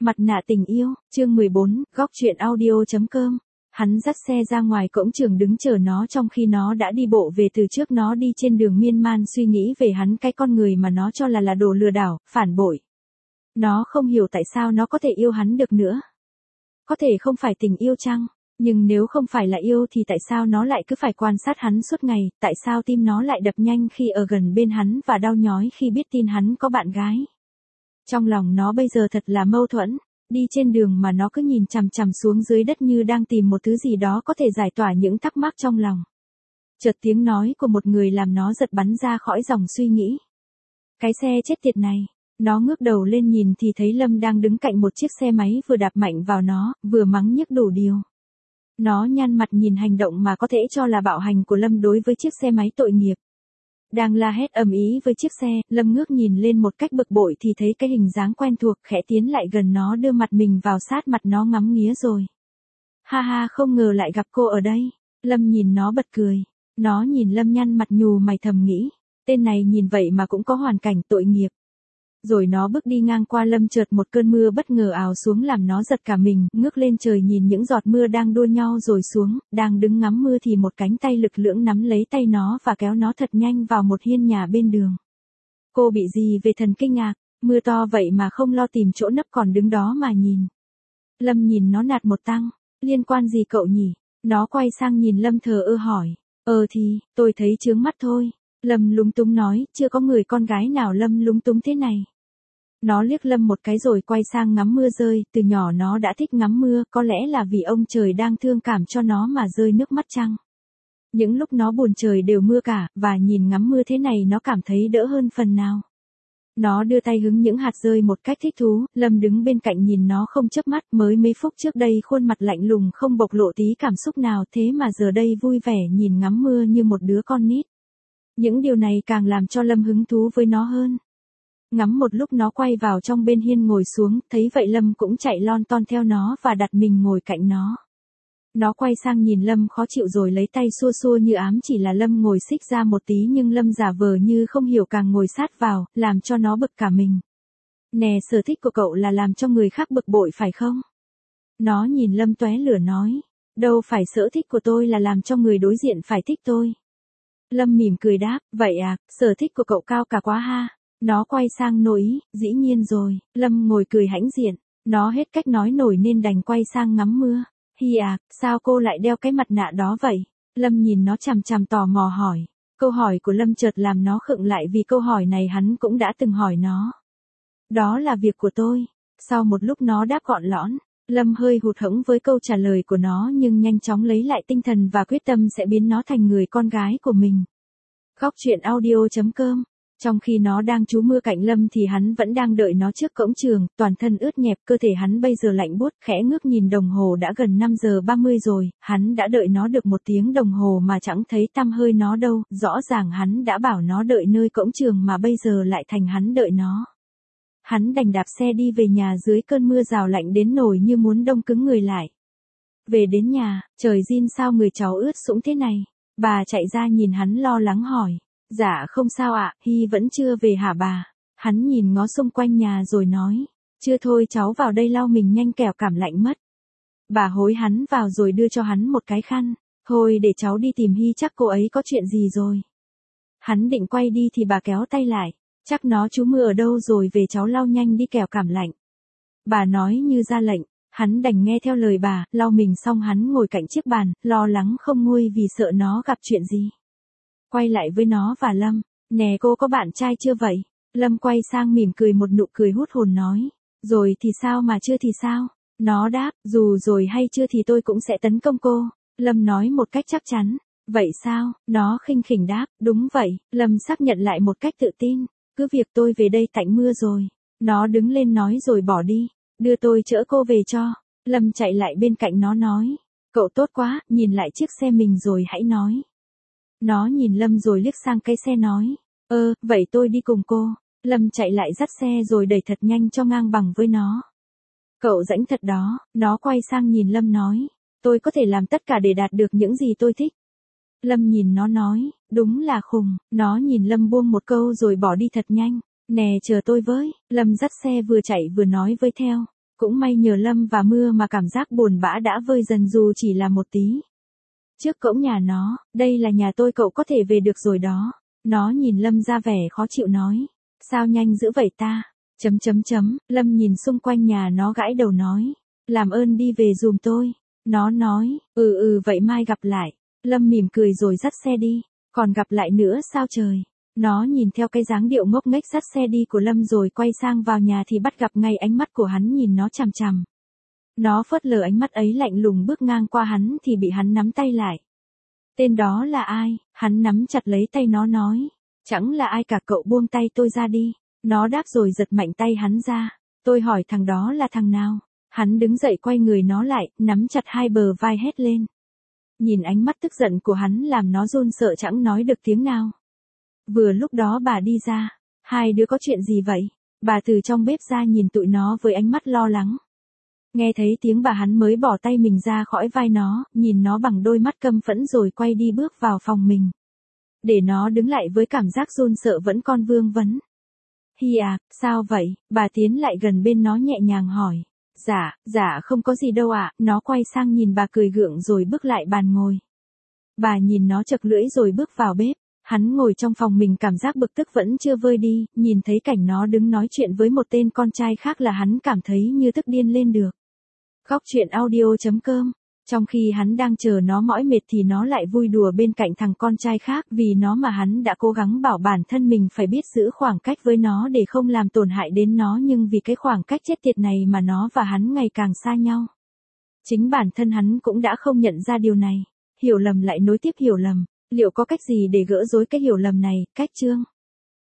Mặt nạ tình yêu, chương 14, góc truyện audio.com. Hắn dắt xe ra ngoài cổng trường đứng chờ nó trong khi nó đã đi bộ về từ trước. Nó đi trên đường miên man suy nghĩ về hắn, cái con người mà nó cho là đồ lừa đảo, phản bội. Nó không hiểu tại sao nó có thể yêu hắn được nữa. Có thể không phải tình yêu chăng? Nhưng nếu không phải là yêu thì tại sao nó lại cứ phải quan sát hắn suốt ngày, tại sao tim nó lại đập nhanh khi ở gần bên hắn và đau nhói khi biết tin hắn có bạn gái? Trong lòng nó bây giờ thật là mâu thuẫn, đi trên đường mà nó cứ nhìn chằm chằm xuống dưới đất như đang tìm một thứ gì đó có thể giải tỏa những thắc mắc trong lòng. Chợt tiếng nói của một người làm nó giật bắn ra khỏi dòng suy nghĩ. Cái xe chết tiệt này. Nó ngước đầu lên nhìn thì thấy Lâm đang đứng cạnh một chiếc xe máy vừa đạp mạnh vào nó, vừa mắng nhiếc đủ điều. Nó nhăn mặt nhìn hành động mà có thể cho là bạo hành của Lâm đối với chiếc xe máy tội nghiệp. Đang la hét ầm ĩ với chiếc xe, Lâm ngước nhìn lên một cách bực bội thì thấy cái hình dáng quen thuộc, khẽ tiến lại gần nó, đưa mặt mình vào sát mặt nó ngắm nghía rồi. Ha ha, không ngờ lại gặp cô ở đây. Lâm nhìn nó bật cười. Nó nhìn Lâm nhăn mặt nhù mày thầm nghĩ. Tên này nhìn vậy mà cũng có hoàn cảnh tội nghiệp. Rồi nó bước đi ngang qua Lâm, chợt một cơn mưa bất ngờ ào xuống làm nó giật cả mình, ngước lên trời nhìn những giọt mưa đang đua nhau rồi xuống, đang đứng ngắm mưa thì một cánh tay lực lưỡng nắm lấy tay nó và kéo nó thật nhanh vào một hiên nhà bên đường. Cô bị gì về thần kinh à? Mưa to vậy mà không lo tìm chỗ nấp còn đứng đó mà nhìn. Lâm nhìn nó nạt một tăng, liên quan gì cậu nhỉ? Nó quay sang nhìn Lâm thờ ơ hỏi, thì, tôi thấy chướng mắt thôi. Lâm lúng túng nói, chưa có người con gái nào Lâm lúng túng thế này. Nó liếc Lâm một cái rồi quay sang ngắm mưa rơi, từ nhỏ nó đã thích ngắm mưa, có lẽ là vì ông trời đang thương cảm cho nó mà rơi nước mắt chăng. Những lúc nó buồn trời đều mưa cả, và nhìn ngắm mưa thế này nó cảm thấy đỡ hơn phần nào. Nó đưa tay hứng những hạt rơi một cách thích thú, Lâm đứng bên cạnh nhìn nó không chớp mắt, mới mấy phút trước đây khuôn mặt lạnh lùng không bộc lộ tí cảm xúc nào, thế mà giờ đây vui vẻ nhìn ngắm mưa như một đứa con nít. Những điều này càng làm cho Lâm hứng thú với nó hơn. Ngắm một lúc nó quay vào trong bên hiên ngồi xuống, thấy vậy Lâm cũng chạy lon ton theo nó và đặt mình ngồi cạnh nó. Nó quay sang nhìn Lâm khó chịu rồi lấy tay xua xua như ám chỉ là Lâm ngồi xích ra một tí, nhưng Lâm giả vờ như không hiểu càng ngồi sát vào, làm cho nó bực cả mình. Nè, sở thích của cậu là làm cho người khác bực bội phải không? Nó nhìn Lâm tóe lửa nói, đâu phải, sở thích của tôi là làm cho người đối diện phải thích tôi. Lâm mỉm cười đáp, vậy à, sở thích của cậu cao cả quá ha. Nó quay sang nổi ý, dĩ nhiên rồi. Lâm ngồi cười hãnh diện. Nó hết cách nói nổi nên đành quay sang ngắm mưa. Hi à, sao cô lại đeo cái mặt nạ đó vậy? Lâm nhìn nó chằm chằm tò mò hỏi. Câu hỏi của Lâm chợt làm nó khựng lại vì câu hỏi này hắn cũng đã từng hỏi nó. Đó là việc của tôi. Sau một lúc nó đáp gọn lõn. Lâm hơi hụt hẫng với câu trả lời của nó nhưng nhanh chóng lấy lại tinh thần và quyết tâm sẽ biến nó thành người con gái của mình. Góc truyện audio.com. Trong khi nó đang trú mưa cạnh Lâm thì hắn vẫn đang đợi nó trước cổng trường, toàn thân ướt nhẹp, cơ thể hắn bây giờ lạnh buốt, khẽ ngước nhìn đồng hồ đã gần 5 giờ 30 rồi, hắn đã đợi nó được 1 tiếng đồng hồ mà chẳng thấy tăm hơi nó đâu, rõ ràng hắn đã bảo nó đợi nơi cổng trường mà bây giờ lại thành hắn đợi nó. Hắn đành đạp xe đi về nhà dưới cơn mưa rào lạnh đến nổi như muốn đông cứng người lại. Về đến nhà, trời Jin sao người cháu ướt sũng thế này? Bà chạy ra nhìn hắn lo lắng hỏi. Dạ không sao ạ, Hy vẫn chưa về hả bà? Hắn nhìn ngó xung quanh nhà rồi nói. Chưa thôi, cháu vào đây lau mình nhanh kẻo cảm lạnh mất. Bà hối hắn vào rồi đưa cho hắn một cái khăn. Thôi để cháu đi tìm Hy, chắc cô ấy có chuyện gì rồi. Hắn định quay đi thì bà kéo tay lại. Chắc nó trú mưa ở đâu rồi, về cháu lau nhanh đi kẻo cảm lạnh. Bà nói như ra lệnh. Hắn đành nghe theo lời bà, lau mình xong hắn ngồi cạnh chiếc bàn, lo lắng không nguôi vì sợ nó gặp chuyện gì. Quay lại với nó và Lâm, nè cô có bạn trai chưa vậy? Lâm quay sang mỉm cười một nụ cười hút hồn nói, rồi thì sao mà chưa thì sao? Nó đáp, dù rồi hay chưa thì tôi cũng sẽ tấn công cô. Lâm nói một cách chắc chắn, vậy sao? Nó khinh khỉnh đáp, đúng vậy. Lâm xác nhận lại một cách tự tin, cứ việc tôi về đây tạnh mưa rồi. Nó đứng lên nói rồi bỏ đi, đưa tôi chở cô về cho. Lâm chạy lại bên cạnh nó nói, cậu tốt quá, nhìn lại chiếc xe mình rồi hãy nói. Nó nhìn Lâm rồi liếc sang cái xe nói, vậy tôi đi cùng cô. Lâm chạy lại dắt xe rồi đẩy thật nhanh cho ngang bằng với nó. Cậu rãnh thật đó. Nó quay sang nhìn Lâm nói, tôi có thể làm tất cả để đạt được những gì tôi thích. Lâm nhìn nó nói, đúng là khùng. Nó nhìn Lâm buông một câu rồi bỏ đi thật nhanh. Nè chờ tôi với. Lâm dắt xe vừa chạy vừa nói với theo. Cũng may nhờ Lâm và Mưa mà cảm giác buồn bã đã vơi dần dù chỉ là một tí. Trước cổng nhà nó, đây là nhà tôi, cậu có thể về được rồi đó. Nó nhìn Lâm ra vẻ khó chịu nói. Sao nhanh dữ vậy ta? Lâm nhìn xung quanh nhà nó gãi đầu nói. Làm ơn đi về giùm tôi. Nó nói, vậy mai gặp lại. Lâm mỉm cười rồi dắt xe đi. Còn gặp lại nữa sao trời? Nó nhìn theo cái dáng điệu ngốc nghếch dắt xe đi của Lâm rồi quay sang vào nhà thì bắt gặp ngay ánh mắt của hắn nhìn nó chằm chằm. Nó phớt lờ ánh mắt ấy, lạnh lùng bước ngang qua hắn thì bị hắn nắm tay lại. Tên đó là ai? Hắn nắm chặt lấy tay nó nói. Chẳng là ai cả, cậu buông tay tôi ra đi. Nó đáp rồi giật mạnh tay hắn ra. Tôi hỏi thằng đó là thằng nào? Hắn đứng dậy quay người nó lại, nắm chặt hai bờ vai hét lên. Nhìn ánh mắt tức giận của hắn làm nó run sợ chẳng nói được tiếng nào. Vừa lúc đó bà đi ra. Hai đứa có chuyện gì vậy? Bà từ trong bếp ra nhìn tụi nó với ánh mắt lo lắng. Nghe thấy tiếng bà hắn mới bỏ tay mình ra khỏi vai nó, nhìn nó bằng đôi mắt căm phẫn rồi quay đi bước vào phòng mình. Để nó đứng lại với cảm giác run sợ vẫn còn vương vấn. Hi à, sao vậy? Bà tiến lại gần bên nó nhẹ nhàng hỏi. Dạ không có gì đâu ạ. Nó quay sang nhìn bà cười gượng rồi bước lại bàn ngồi. Bà nhìn nó chật lưỡi rồi bước vào bếp. Hắn ngồi trong phòng mình cảm giác bực tức vẫn chưa vơi đi, nhìn thấy cảnh nó đứng nói chuyện với một tên con trai khác là hắn cảm thấy như tức điên lên được. Góc truyện audio.com. Trong khi hắn đang chờ nó mỏi mệt thì nó lại vui đùa bên cạnh thằng con trai khác, vì nó mà hắn đã cố gắng bảo bản thân mình phải biết giữ khoảng cách với nó để không làm tổn hại đến nó, nhưng vì cái khoảng cách chết tiệt này mà nó và hắn ngày càng xa nhau. Chính bản thân hắn cũng đã không nhận ra điều này. Hiểu lầm lại nối tiếp hiểu lầm. Liệu có cách gì để gỡ rối cái hiểu lầm này? Cách chương